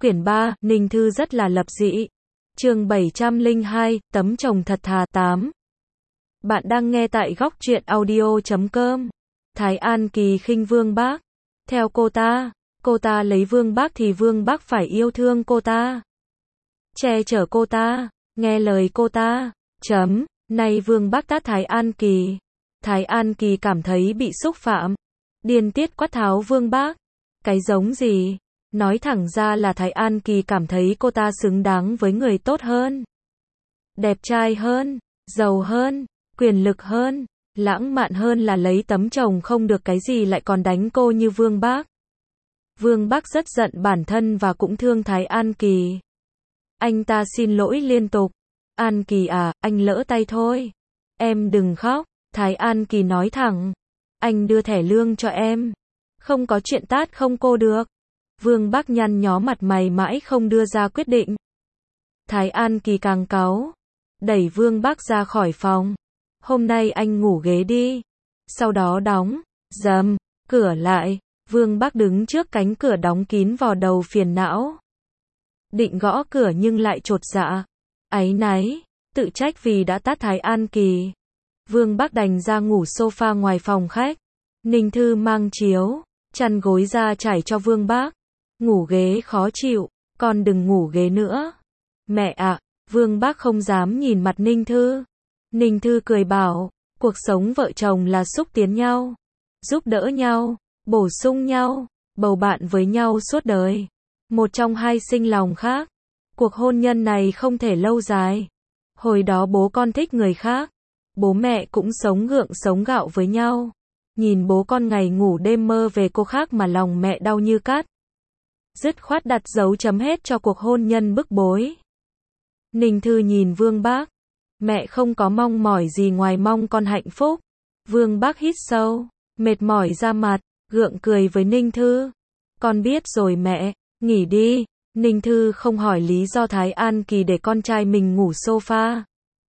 Quyển 3, Ninh Thư rất là lập dị. Chương 702, tấm chồng thật thà 8. Bạn đang nghe tại góc truyện audio.com. Thái An Kỳ khinh Vương Bác. Theo cô ta lấy Vương Bác thì Vương Bác phải yêu thương cô ta, che chở cô ta, nghe lời cô ta. Nay Vương Bác tát Thái An Kỳ. Thái An Kỳ cảm thấy bị xúc phạm, điên tiết quát tháo Vương Bác. Cái giống gì? Nói thẳng ra là Thái An Kỳ cảm thấy cô ta xứng đáng với người tốt hơn, đẹp trai hơn, giàu hơn, quyền lực hơn, lãng mạn hơn là lấy tấm chồng không được cái gì lại còn đánh cô như Vương Bác. Vương Bác rất giận bản thân và cũng thương Thái An Kỳ. Anh ta xin lỗi liên tục. An Kỳ à, anh lỡ tay thôi. Em đừng khóc. Thái An Kỳ nói thẳng. Anh đưa thẻ lương cho em. Không có chuyện tát không cô được. Vương Bác nhăn nhó mặt mày mãi không đưa ra quyết định. Thái An Kỳ càng cáu, đẩy Vương Bác ra khỏi phòng. Hôm nay anh ngủ ghế đi. Sau đó đóng cửa lại. Vương Bác đứng trước cánh cửa đóng kín vò đầu phiền não. Định gõ cửa nhưng lại chột dạ, áy náy, tự trách vì đã tát Thái An Kỳ. Vương Bác đành ra ngủ sofa ngoài phòng khách. Ninh Thư mang chiếu, chăn gối ra trải cho Vương Bác. Ngủ ghế khó chịu, con đừng ngủ ghế nữa. Mẹ ạ, Vương Bác không dám nhìn mặt Ninh Thư. Ninh Thư cười bảo, cuộc sống vợ chồng là xúc tiến nhau, giúp đỡ nhau, bổ sung nhau, bầu bạn với nhau suốt đời. Một trong hai sinh lòng khác. Cuộc hôn nhân này không thể lâu dài. Hồi đó bố con thích người khác, bố mẹ cũng sống gượng sống gạo với nhau. Nhìn bố con ngày ngủ đêm mơ về cô khác mà lòng mẹ đau như cắt. Dứt khoát đặt dấu chấm hết cho cuộc hôn nhân bức bối. Ninh Thư nhìn Vương Bác. Mẹ không có mong mỏi gì ngoài mong con hạnh phúc. Vương Bác hít sâu, mệt mỏi ra mặt, gượng cười với Ninh Thư. Con biết rồi mẹ, nghỉ đi. Ninh Thư không hỏi lý do Thái An Kỳ để con trai mình ngủ sofa.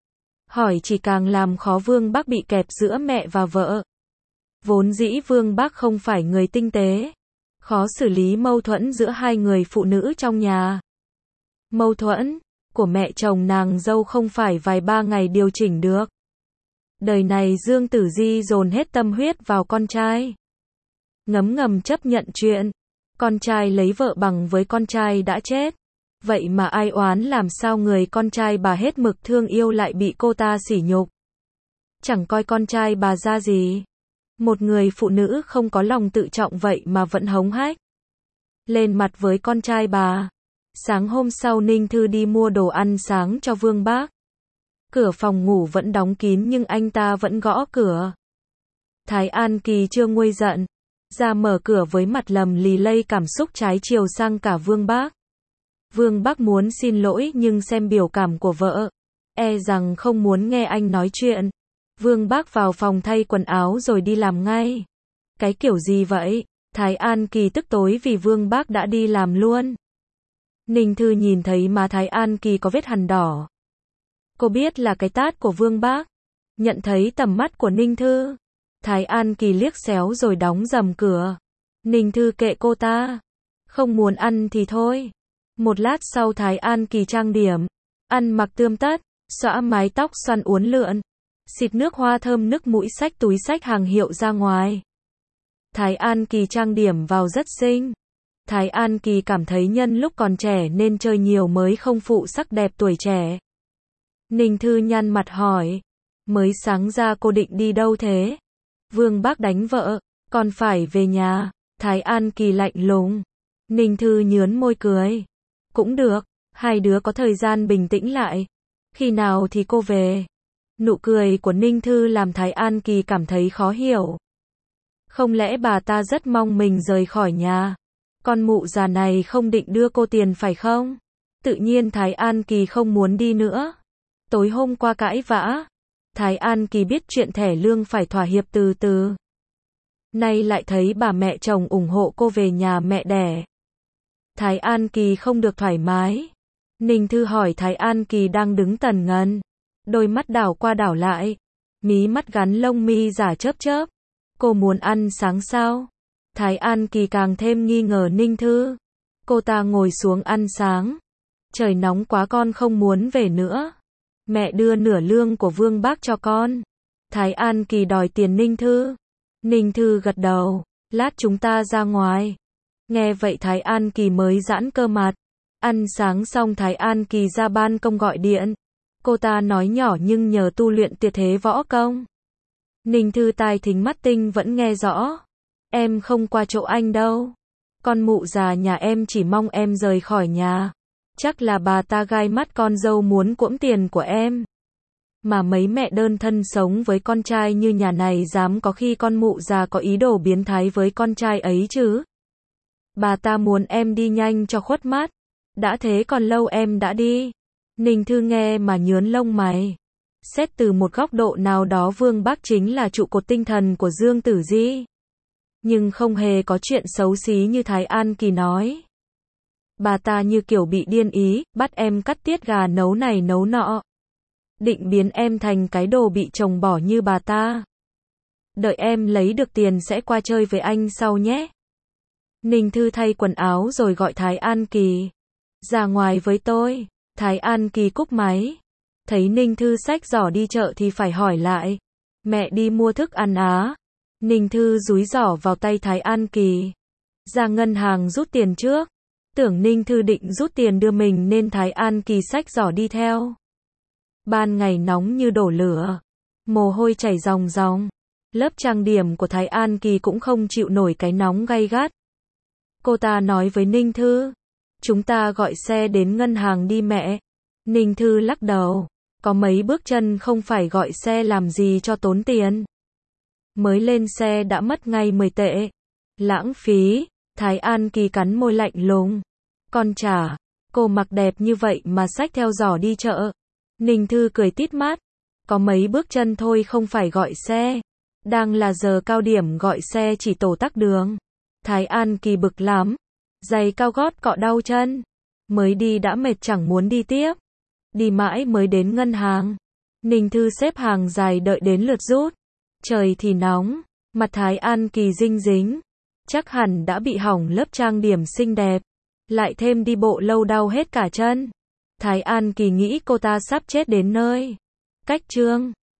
Hỏi chỉ càng làm khó Vương Bác bị kẹp giữa mẹ và vợ. Vốn dĩ Vương Bác không phải người tinh tế, khó xử lý mâu thuẫn giữa hai người phụ nữ trong nhà. Mâu thuẫn của mẹ chồng nàng dâu không phải vài ba ngày điều chỉnh được. Đời này Dương Tử Di dồn hết tâm huyết vào con trai. Ngấm ngầm chấp nhận chuyện con trai lấy vợ bằng với con trai đã chết. Vậy mà ai oán làm sao người con trai bà hết mực thương yêu lại bị cô ta sỉ nhục. Chẳng coi con trai bà ra gì. Một người phụ nữ không có lòng tự trọng vậy mà vẫn hống hách lên mặt với con trai bà. Sáng hôm sau Ninh Thư đi mua đồ ăn sáng cho Vương Bác. Cửa phòng ngủ vẫn đóng kín nhưng anh ta vẫn gõ cửa. Thái An Kỳ chưa nguôi giận, ra mở cửa với mặt lầm lì lây cảm xúc trái chiều sang cả Vương Bác. Vương Bác muốn xin lỗi nhưng xem biểu cảm của vợ, e rằng không muốn nghe anh nói chuyện. Vương Bác vào phòng thay quần áo rồi đi làm ngay. Cái kiểu gì vậy? Thái An Kỳ tức tối vì Vương Bác đã đi làm luôn. Ninh Thư nhìn thấy má Thái An Kỳ có vết hằn đỏ. Cô biết là cái tát của Vương Bác. Nhận thấy tầm mắt của Ninh Thư, Thái An Kỳ liếc xéo rồi đóng rầm cửa. Ninh Thư kệ cô ta. Không muốn ăn thì thôi. Một lát sau Thái An Kỳ trang điểm, ăn mặc tươm tất, xõa mái tóc xoăn uốn lượn, xịt nước hoa thơm nức mũi xách túi xách hàng hiệu ra ngoài. Thái An Kỳ trang điểm vào rất xinh. Thái An Kỳ cảm thấy nhân lúc còn trẻ nên chơi nhiều mới không phụ sắc đẹp tuổi trẻ. Ninh Thư nhăn mặt hỏi. Mới sáng ra cô định đi đâu thế? Vương Bác đánh vợ, còn phải về nhà. Thái An Kỳ lạnh lùng. Ninh Thư nhướn môi cười. Cũng được, hai đứa có thời gian bình tĩnh lại. Khi nào thì cô về? Nụ cười của Ninh Thư làm Thái An Kỳ cảm thấy khó hiểu. Không lẽ bà ta rất mong mình rời khỏi nhà? Con mụ già này không định đưa cô tiền phải không? Tự nhiên Thái An Kỳ không muốn đi nữa. Tối hôm qua cãi vã, Thái An Kỳ biết chuyện thẻ lương phải thỏa hiệp từ từ. Nay lại thấy bà mẹ chồng ủng hộ cô về nhà mẹ đẻ. Thái An Kỳ không được thoải mái. Ninh Thư hỏi Thái An Kỳ đang đứng tần ngần. Đôi mắt đảo qua đảo lại. Mí mắt gắn lông mi giả chớp chớp. Cô muốn ăn sáng sao? Thái An Kỳ càng thêm nghi ngờ Ninh Thư. Cô ta ngồi xuống ăn sáng. Trời nóng quá con không muốn về nữa. Mẹ đưa nửa lương của Vương Bác cho con. Thái An Kỳ đòi tiền Ninh Thư. Ninh Thư gật đầu. Lát chúng ta ra ngoài. Nghe vậy Thái An Kỳ mới giãn cơ mặt. Ăn sáng xong Thái An Kỳ ra ban công gọi điện. Cô ta nói nhỏ nhưng nhờ tu luyện tuyệt thế võ công. Ninh Thư tai thính mắt tinh vẫn nghe rõ. Em không qua chỗ anh đâu. Con mụ già nhà em chỉ mong em rời khỏi nhà. Chắc là bà ta gai mắt con dâu muốn cuỗm tiền của em. Mà mấy mẹ đơn thân sống với con trai như nhà này dám có khi con mụ già có ý đồ biến thái với con trai ấy chứ. Bà ta muốn em đi nhanh cho khuất mắt. Đã thế còn lâu em đã đi. Ninh Thư nghe mà nhướng lông mày. Xét từ một góc độ nào đó Vương Bác chính là trụ cột tinh thần của Dương Tử Di. Nhưng không hề có chuyện xấu xí như Thái An Kỳ nói. Bà ta như kiểu bị điên ý, bắt em cắt tiết gà nấu này nấu nọ. Định biến em thành cái đồ bị chồng bỏ như bà ta. Đợi em lấy được tiền sẽ qua chơi với anh sau nhé. Ninh Thư thay quần áo rồi gọi Thái An Kỳ. Ra ngoài với tôi. Thái An Kỳ cúp máy. Thấy Ninh Thư xách giỏ đi chợ thì phải hỏi lại. Mẹ đi mua thức ăn á. Ninh Thư dúi giỏ vào tay Thái An Kỳ. Ra ngân hàng rút tiền trước. Tưởng Ninh Thư định rút tiền đưa mình nên Thái An Kỳ xách giỏ đi theo. Ban ngày nóng như đổ lửa. Mồ hôi chảy ròng ròng. Lớp trang điểm của Thái An Kỳ cũng không chịu nổi cái nóng gay gắt. Cô ta nói với Ninh Thư. Chúng ta gọi xe đến ngân hàng đi mẹ. Ninh Thư lắc đầu. Có mấy bước chân không phải gọi xe làm gì cho tốn tiền. Mới lên xe đã mất ngay 10 tệ. Lãng phí. Thái An Kỳ cắn môi lạnh lùng. Con chả. Cô mặc đẹp như vậy mà xách theo giỏ đi chợ. Ninh Thư cười tít mắt. Có mấy bước chân thôi không phải gọi xe. Đang là giờ cao điểm gọi xe chỉ tổ tắc đường. Thái An Kỳ bực lắm. Giày cao gót cọ đau chân. Mới đi đã mệt chẳng muốn đi tiếp. Đi mãi mới đến ngân hàng. Ninh Thư xếp hàng dài đợi đến lượt rút. Trời thì nóng. Mặt Thái An Kỳ dinh dính. Chắc hẳn đã bị hỏng lớp trang điểm xinh đẹp. Lại thêm đi bộ lâu đau hết cả chân. Thái An Kỳ nghĩ cô ta sắp chết đến nơi. Cách chương